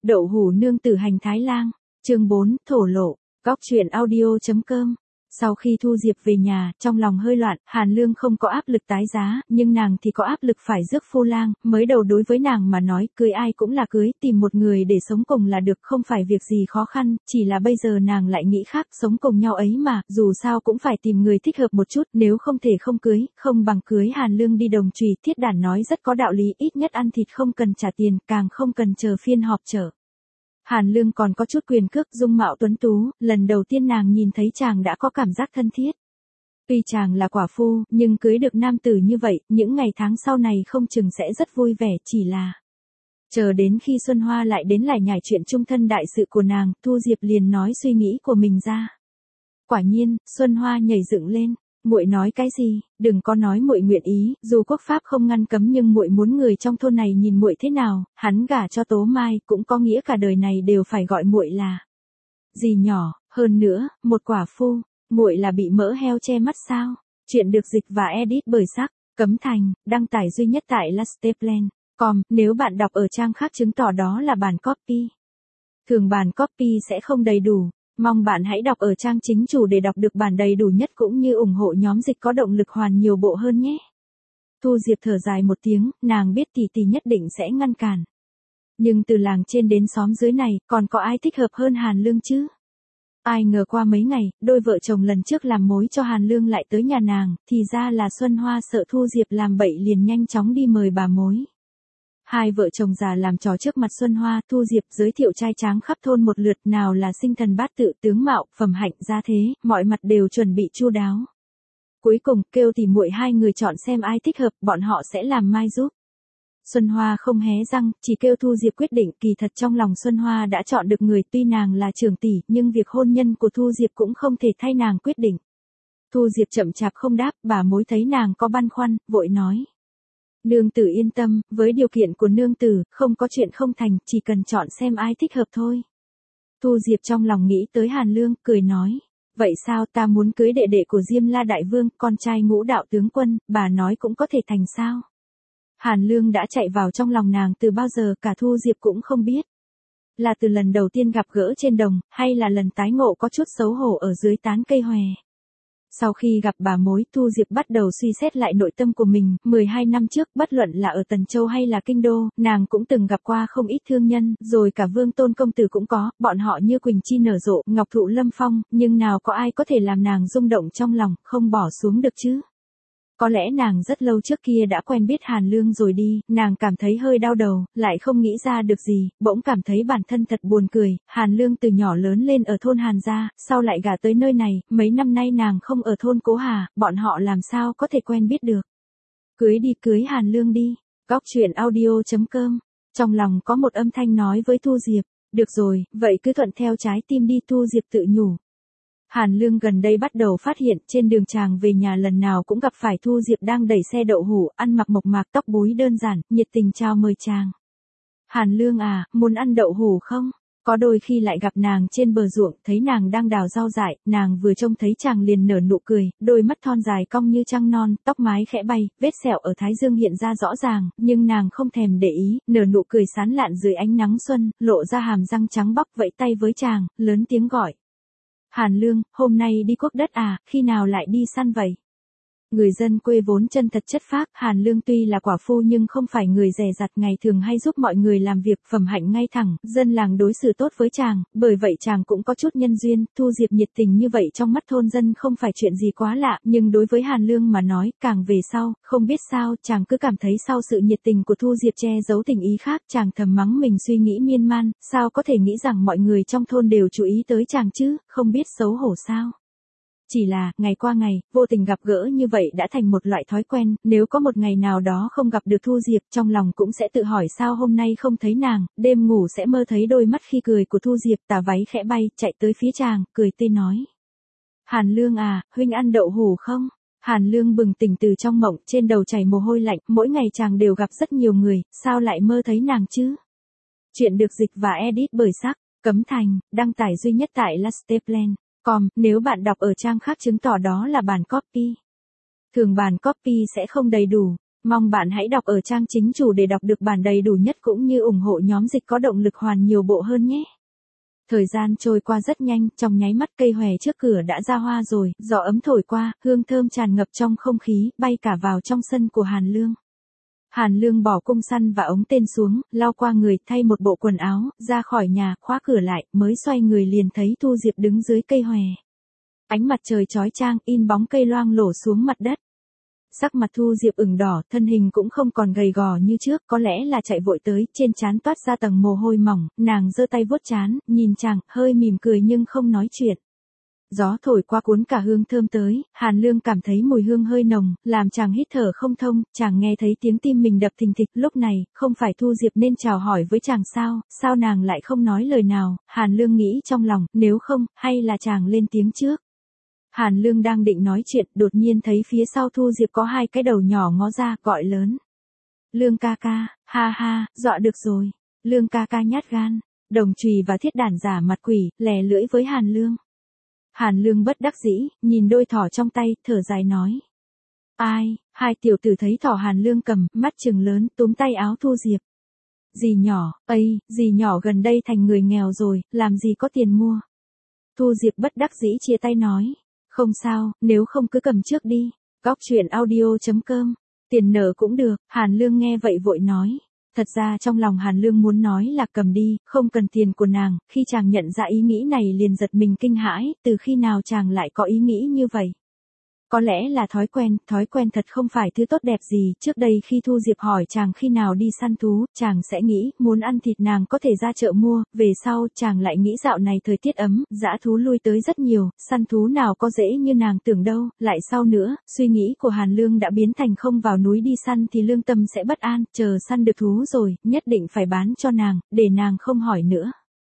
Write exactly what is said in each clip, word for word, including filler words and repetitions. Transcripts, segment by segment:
Đậu hũ nương tử hành thái lang, chương bốn, thổ lộ, góc truyện audio.com. Sau khi Thu Diệp về nhà, trong lòng hơi loạn, Hàn Lương không có áp lực tái giá, nhưng nàng thì có áp lực phải rước phu lang, mới đầu đối với nàng mà nói, cưới ai cũng là cưới, tìm một người để sống cùng là được, không phải việc gì khó khăn, chỉ là bây giờ nàng lại nghĩ khác, sống cùng nhau ấy mà, dù sao cũng phải tìm người thích hợp một chút, nếu không thể không cưới, không bằng cưới. Hàn Lương đi Đồng Trùy, Thiết Đản nói rất có đạo lý, ít nhất ăn thịt không cần trả tiền, càng không cần chờ phiên họp chợ. Hàn Lương còn có chút quyền cước, dung mạo tuấn tú, lần đầu tiên nàng nhìn thấy chàng đã có cảm giác thân thiết. Tuy chàng là quả phu, nhưng cưới được nam tử như vậy, những ngày tháng sau này không chừng sẽ rất vui vẻ, chỉ là... Chờ đến khi Xuân Hoa lại đến lại nhảy chuyện chung thân đại sự của nàng, Thu Diệp liền nói suy nghĩ của mình ra. Quả nhiên, Xuân Hoa nhảy dựng lên. Muội nói cái gì, đừng có nói muội nguyện ý, dù quốc pháp không ngăn cấm nhưng muội muốn người trong thôn này nhìn muội thế nào, hắn gả cho Tố Mai cũng có nghĩa cả đời này đều phải gọi muội là dì nhỏ, hơn nữa, một quả phu, muội là bị mỡ heo che mắt sao? Chuyện được dịch và edit bởi Sắc, Cấm Thành, đăng tải duy nhất tại lasteplan chấm com, nếu bạn đọc ở trang khác chứng tỏ đó là bản copy. Thường bản copy sẽ không đầy đủ. Mong bạn hãy đọc ở trang chính chủ để đọc được bản đầy đủ nhất cũng như ủng hộ nhóm dịch có động lực hoàn nhiều bộ hơn nhé. Thu Diệp thở dài một tiếng, nàng biết tỷ tỷ nhất định sẽ ngăn cản. Nhưng từ làng trên đến xóm dưới này, còn có ai thích hợp hơn Hàn Lương chứ? Ai ngờ qua mấy ngày, đôi vợ chồng lần trước làm mối cho Hàn Lương lại tới nhà nàng, thì ra là Xuân Hoa sợ Thu Diệp làm bậy liền nhanh chóng đi mời bà mối. Hai vợ chồng già làm trò trước mặt Xuân Hoa, Thu Diệp giới thiệu trai tráng khắp thôn một lượt, nào là sinh thần bát tự, tướng mạo, phẩm hạnh, gia thế, mọi mặt đều chuẩn bị chu đáo. Cuối cùng, kêu tỉ muội hai người chọn xem ai thích hợp, bọn họ sẽ làm mai giúp. Xuân Hoa không hé răng, chỉ kêu Thu Diệp quyết định, kỳ thật trong lòng Xuân Hoa đã chọn được người, tuy nàng là trưởng tỷ, nhưng việc hôn nhân của Thu Diệp cũng không thể thay nàng quyết định. Thu Diệp chậm chạp không đáp, bà mối thấy nàng có băn khoăn, vội nói. Nương tử yên tâm, với điều kiện của nương tử, không có chuyện không thành, chỉ cần chọn xem ai thích hợp thôi. Thu Diệp trong lòng nghĩ tới Hàn Lương, cười nói. Vậy sao, ta muốn cưới đệ đệ của Diêm La Đại Vương, con trai Ngũ Đạo tướng quân, bà nói cũng có thể thành sao? Hàn Lương đã chạy vào trong lòng nàng từ bao giờ, cả Thu Diệp cũng không biết. Là từ lần đầu tiên gặp gỡ trên đồng, hay là lần tái ngộ có chút xấu hổ ở dưới tán cây hòe. Sau khi gặp bà mối, Thu Diệp bắt đầu suy xét lại nội tâm của mình, mười hai năm trước, bất luận là ở Tần Châu hay là Kinh Đô, nàng cũng từng gặp qua không ít thương nhân, rồi cả Vương Tôn công tử cũng có, bọn họ như quỳnh chi nở rộ, ngọc thụ lâm phong, nhưng nào có ai có thể làm nàng rung động trong lòng, không bỏ xuống được chứ. Có lẽ nàng rất lâu trước kia đã quen biết Hàn Lương rồi đi, nàng cảm thấy hơi đau đầu, lại không nghĩ ra được gì, bỗng cảm thấy bản thân thật buồn cười. Hàn Lương từ nhỏ lớn lên ở thôn Hàn gia, sau lại gả tới nơi này, mấy năm nay nàng không ở thôn Cố Hà, bọn họ làm sao có thể quen biết được. Cưới đi, cưới Hàn Lương đi. Góc truyện audio.com. Trong lòng có một âm thanh nói với Thu Diệp, được rồi, vậy cứ thuận theo trái tim đi. Thu Diệp tự nhủ. Hàn Lương gần đây bắt đầu phát hiện, trên đường chàng về nhà lần nào cũng gặp phải Thu Diệp đang đẩy xe đậu hũ, ăn mặc mộc mạc, tóc búi đơn giản, nhiệt tình chào mời chàng. Hàn Lương à, muốn ăn đậu hũ không? Có đôi khi lại gặp nàng trên bờ ruộng, thấy nàng đang đào rau dại, nàng vừa trông thấy chàng liền nở nụ cười, đôi mắt thon dài cong như trăng non, tóc mái khẽ bay, vết sẹo ở thái dương hiện ra rõ ràng, nhưng nàng không thèm để ý, nở nụ cười sán lạn dưới ánh nắng xuân, lộ ra hàm răng trắng bóc, vẫy tay với chàng, lớn tiếng gọi. Hàn Lương, hôm nay đi cuốc đất à, khi nào lại đi săn vậy? Người dân quê vốn chân thật chất phác, Hàn Lương tuy là quả phu nhưng không phải người dè dặt, ngày thường hay giúp mọi người làm việc, phẩm hạnh ngay thẳng, dân làng đối xử tốt với chàng, bởi vậy chàng cũng có chút nhân duyên. Thu Diệp nhiệt tình như vậy trong mắt thôn dân không phải chuyện gì quá lạ, nhưng đối với Hàn Lương mà nói, càng về sau, không biết sao, chàng cứ cảm thấy sau sự nhiệt tình của Thu Diệp che giấu tình ý khác, chàng thầm mắng mình suy nghĩ miên man, sao có thể nghĩ rằng mọi người trong thôn đều chú ý tới chàng chứ, không biết xấu hổ sao. Chỉ là, ngày qua ngày, vô tình gặp gỡ như vậy đã thành một loại thói quen, nếu có một ngày nào đó không gặp được Thu Diệp, trong lòng cũng sẽ tự hỏi sao hôm nay không thấy nàng, đêm ngủ sẽ mơ thấy đôi mắt khi cười của Thu Diệp, tà váy khẽ bay, chạy tới phía chàng, cười tươi nói. Hàn Lương à, huynh ăn đậu hũ không? Hàn Lương bừng tỉnh từ trong mộng, trên đầu chảy mồ hôi lạnh, mỗi ngày chàng đều gặp rất nhiều người, sao lại mơ thấy nàng chứ? Chuyện được dịch và edit bởi Sắc, Cấm Thành, đăng tải duy nhất tại lasteplan chấm com, nếu bạn đọc ở trang khác chứng tỏ đó là bản copy. Thường bản copy sẽ không đầy đủ. Mong bạn hãy đọc ở trang chính chủ để đọc được bản đầy đủ nhất cũng như ủng hộ nhóm dịch có động lực hoàn nhiều bộ hơn nhé. Thời gian trôi qua rất nhanh, trong nháy mắt cây hòe trước cửa đã ra hoa rồi, gió ấm thổi qua, hương thơm tràn ngập trong không khí, bay cả vào trong sân của Hàn Lương. Hàn Lương bỏ cung săn và ống tên xuống, lau qua người, thay một bộ quần áo, ra khỏi nhà, khóa cửa lại, mới xoay người liền thấy Thu Diệp đứng dưới cây hòe. Ánh mặt trời chói chang, in bóng cây loang lổ xuống mặt đất. Sắc mặt Thu Diệp ửng đỏ, thân hình cũng không còn gầy gò như trước, có lẽ là chạy vội tới, trên trán toát ra tầng mồ hôi mỏng, nàng giơ tay vuốt trán, nhìn chàng, hơi mỉm cười nhưng không nói chuyện. Gió thổi qua cuốn cả hương thơm tới, Hàn Lương cảm thấy mùi hương hơi nồng, làm chàng hít thở không thông, chàng nghe thấy tiếng tim mình đập thình thịch, lúc này, không phải Thu Diệp nên chào hỏi với chàng sao, sao nàng lại không nói lời nào, Hàn Lương nghĩ trong lòng, nếu không, hay là chàng lên tiếng trước. Hàn Lương đang định nói chuyện, đột nhiên thấy phía sau Thu Diệp có hai cái đầu nhỏ ngó ra, gọi lớn. Lương ca ca, ha ha, dọa được rồi, Lương ca ca nhát gan, đồng chùy và thiết đản giả mặt quỷ, lè lưỡi với Hàn Lương. Hàn Lương bất đắc dĩ, nhìn đôi thỏ trong tay, thở dài nói. Ai, hai tiểu tử thấy thỏ Hàn Lương cầm, mắt trừng lớn, túm tay áo Thu Diệp. Dì nhỏ, ây, dì nhỏ gần đây thành người nghèo rồi, làm gì có tiền mua. Thu Diệp bất đắc dĩ chia tay nói. Không sao, nếu không cứ cầm trước đi. Góc truyện audio chấm com. Tiền nợ cũng được, Hàn Lương nghe vậy vội nói. Thật ra trong lòng Hàn Lương muốn nói là cầm đi, không cần tiền của nàng, khi chàng nhận ra ý nghĩ này liền giật mình kinh hãi, từ khi nào chàng lại có ý nghĩ như vậy. Có lẽ là thói quen, thói quen thật không phải thứ tốt đẹp gì, trước đây khi Thu Diệp hỏi chàng khi nào đi săn thú, chàng sẽ nghĩ, muốn ăn thịt nàng có thể ra chợ mua, về sau, chàng lại nghĩ dạo này thời tiết ấm, dã thú lui tới rất nhiều, săn thú nào có dễ như nàng tưởng đâu, lại sau nữa, suy nghĩ của Hàn Lương đã biến thành không vào núi đi săn thì lương tâm sẽ bất an, chờ săn được thú rồi, nhất định phải bán cho nàng, để nàng không hỏi nữa.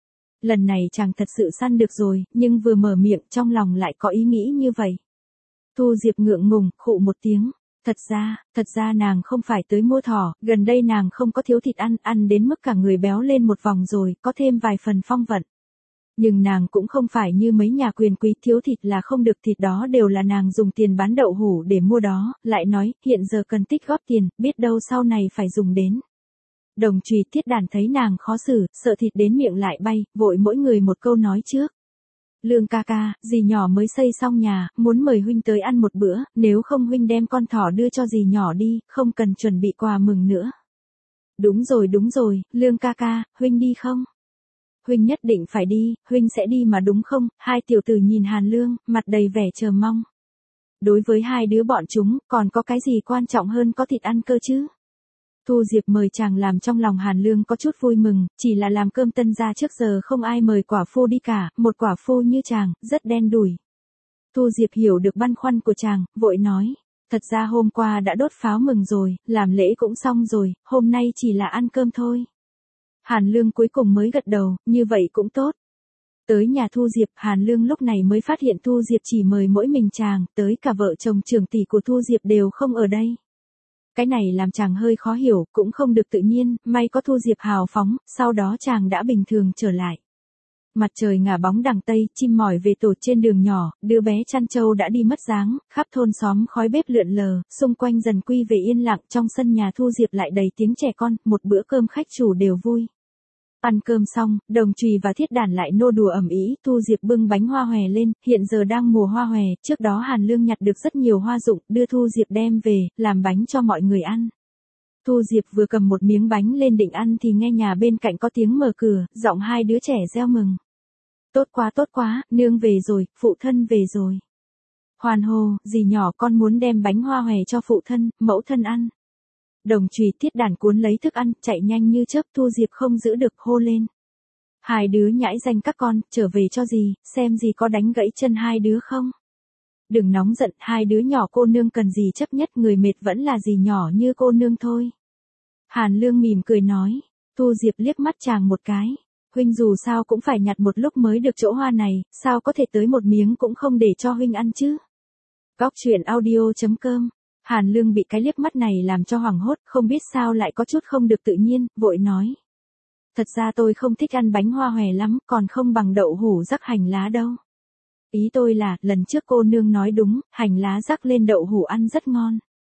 Lần này chàng thật sự săn được rồi, nhưng vừa mở miệng trong lòng lại có ý nghĩ như vậy. Thu Diệp ngượng ngùng, khụ một tiếng. Thật ra, thật ra nàng không phải tới mua thỏ, gần đây nàng không có thiếu thịt ăn, ăn đến mức cả người béo lên một vòng rồi, có thêm vài phần phong vận. Nhưng nàng cũng không phải như mấy nhà quyền quý thiếu thịt là không được, thịt đó đều là nàng dùng tiền bán đậu hủ để mua đó, lại nói, hiện giờ cần tích góp tiền, biết đâu sau này phải dùng đến. Đồng chùy thiết đàn thấy nàng khó xử, sợ thịt đến miệng lại bay, vội mỗi người một câu nói trước. Lương ca ca, dì nhỏ mới xây xong nhà, muốn mời huynh tới ăn một bữa, nếu không huynh đem con thỏ đưa cho dì nhỏ đi, không cần chuẩn bị quà mừng nữa. Đúng rồi đúng rồi, Lương ca ca, huynh đi không? Huynh nhất định phải đi, huynh sẽ đi mà đúng không? Hai tiểu tử nhìn Hàn Lương, mặt đầy vẻ chờ mong. Đối với hai đứa bọn chúng, còn có cái gì quan trọng hơn có thịt ăn cơ chứ? Thu Diệp mời chàng làm trong lòng Hàn Lương có chút vui mừng, chỉ là làm cơm tân gia trước giờ không ai mời quả phu đi cả, một quả phu như chàng, rất đen đủi. Thu Diệp hiểu được băn khoăn của chàng, vội nói, thật ra hôm qua đã đốt pháo mừng rồi, làm lễ cũng xong rồi, hôm nay chỉ là ăn cơm thôi. Hàn Lương cuối cùng mới gật đầu, như vậy cũng tốt. Tới nhà Thu Diệp, Hàn Lương lúc này mới phát hiện Thu Diệp chỉ mời mỗi mình chàng, tới cả vợ chồng trưởng tỷ của Thu Diệp đều không ở đây. Cái này làm chàng hơi khó hiểu, cũng không được tự nhiên, may có Thu Diệp hào phóng, sau đó chàng đã bình thường trở lại. Mặt trời ngả bóng đằng tây, chim mỏi về tổ trên đường nhỏ, đứa bé chăn trâu đã đi mất dáng, khắp thôn xóm khói bếp lượn lờ, xung quanh dần quy về yên lặng, trong sân nhà Thu Diệp lại đầy tiếng trẻ con, một bữa cơm khách chủ đều vui. Ăn cơm xong, đồng chùy và thiết đàn lại nô đùa ầm ĩ, Thu Diệp bưng bánh hoa hòe lên, hiện giờ đang mùa hoa hòe, trước đó Hàn Lương nhặt được rất nhiều hoa rụng, đưa Thu Diệp đem về, làm bánh cho mọi người ăn. Thu Diệp vừa cầm một miếng bánh lên định ăn thì nghe nhà bên cạnh có tiếng mở cửa, giọng hai đứa trẻ reo mừng. Tốt quá tốt quá, nương về rồi, phụ thân về rồi. Hoan hô, dì nhỏ con muốn đem bánh hoa hòe cho phụ thân, mẫu thân ăn. Đồng chùy thiết đàn cuốn lấy thức ăn, chạy nhanh như chớp, Thu Diệp không giữ được hô lên. Hai đứa nhãi danh các con, trở về cho dì, xem dì có đánh gãy chân hai đứa không. Đừng nóng giận, hai đứa nhỏ cô nương cần gì chấp nhất, người mệt vẫn là dì nhỏ như cô nương thôi. Hàn Lương mỉm cười nói, Thu Diệp liếc mắt chàng một cái. Huynh dù sao cũng phải nhặt một lúc mới được chỗ hoa này, sao có thể tới một miếng cũng không để cho huynh ăn chứ. Góc truyện audio chấm com. Hàn Lương bị cái liếc mắt này làm cho hoảng hốt, không biết sao lại có chút không được tự nhiên, vội nói. Thật ra tôi không thích ăn bánh hoa hòe lắm, còn không bằng đậu hủ rắc hành lá đâu. Ý tôi là, lần trước cô nương nói đúng, hành lá rắc lên đậu hủ ăn rất ngon.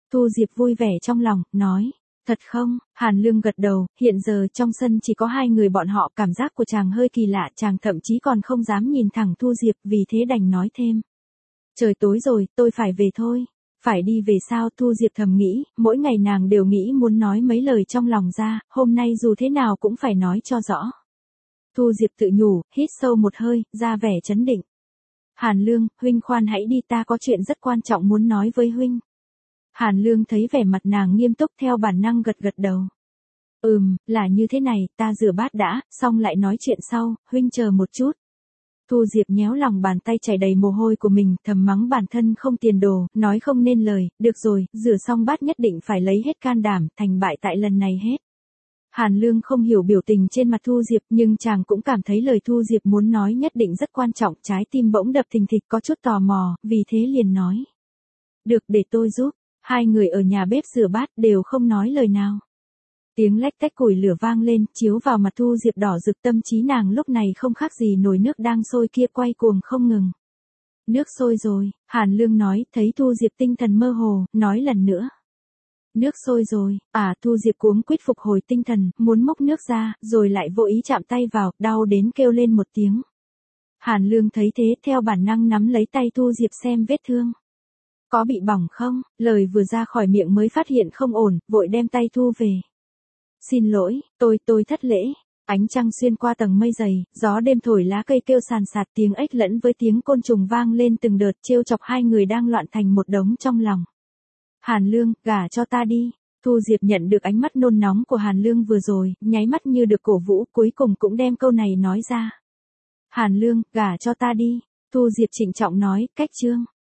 Thu Diệp vui vẻ trong lòng, nói. Thật không? Hàn Lương gật đầu, hiện giờ trong sân chỉ có hai người bọn họ, cảm giác của chàng hơi kỳ lạ, chàng thậm chí còn không dám nhìn thẳng Thu Diệp, vì thế đành nói thêm. Trời tối rồi, tôi phải về thôi. Phải đi về sao? Thu Diệp thầm nghĩ, mỗi ngày nàng đều nghĩ muốn nói mấy lời trong lòng ra, hôm nay dù thế nào cũng phải nói cho rõ. Thu Diệp tự nhủ, hít sâu một hơi, ra vẻ trấn định. Hàn Lương, huynh khoan hãy đi, ta có chuyện rất quan trọng muốn nói với huynh. Hàn Lương thấy vẻ mặt nàng nghiêm túc theo bản năng gật gật đầu. Ừm, là như thế này, ta rửa bát đã, xong lại nói chuyện sau, huynh chờ một chút. Thu Diệp nhéo lòng bàn tay chảy đầy mồ hôi của mình, thầm mắng bản thân không tiền đồ, nói không nên lời, được rồi, rửa xong bát nhất định phải lấy hết can đảm, thành bại tại lần này hết. Hàn Lương không hiểu biểu tình trên mặt Thu Diệp, nhưng chàng cũng cảm thấy lời Thu Diệp muốn nói nhất định rất quan trọng, trái tim bỗng đập thình thịch, có chút tò mò, vì thế liền nói. Được, để tôi giúp. Hai người ở nhà bếp rửa bát đều không nói lời nào. Tiếng lách tách củi lửa vang lên, chiếu vào mặt Thu Diệp đỏ rực, tâm trí nàng lúc này không khác gì nồi nước đang sôi kia quay cuồng không ngừng. Nước sôi rồi, Hàn Lương nói, thấy Thu Diệp tinh thần mơ hồ, nói lần nữa. Nước sôi rồi, à Thu Diệp cuống quýt phục hồi tinh thần, muốn mốc nước ra, rồi lại vô ý chạm tay vào, đau đến kêu lên một tiếng. Hàn Lương thấy thế, theo bản năng nắm lấy tay Thu Diệp xem vết thương. Có bị bỏng không? Lời vừa ra khỏi miệng mới phát hiện không ổn, vội đem tay thu về. Xin lỗi, tôi, tôi thất lễ. Ánh trăng xuyên qua tầng mây dày, gió đêm thổi lá cây kêu sàn sạt, tiếng ếch lẫn với tiếng côn trùng vang lên từng đợt, trêu chọc hai người đang loạn thành một đống trong lòng. Hàn Lương, gả cho ta đi. Thu Diệp nhận được ánh mắt nôn nóng của Hàn Lương vừa rồi, nháy mắt như được cổ vũ, cuối cùng cũng đem câu này nói ra. Hàn Lương, gả cho ta đi. Thu Diệp trịnh trọng nói, cách chương.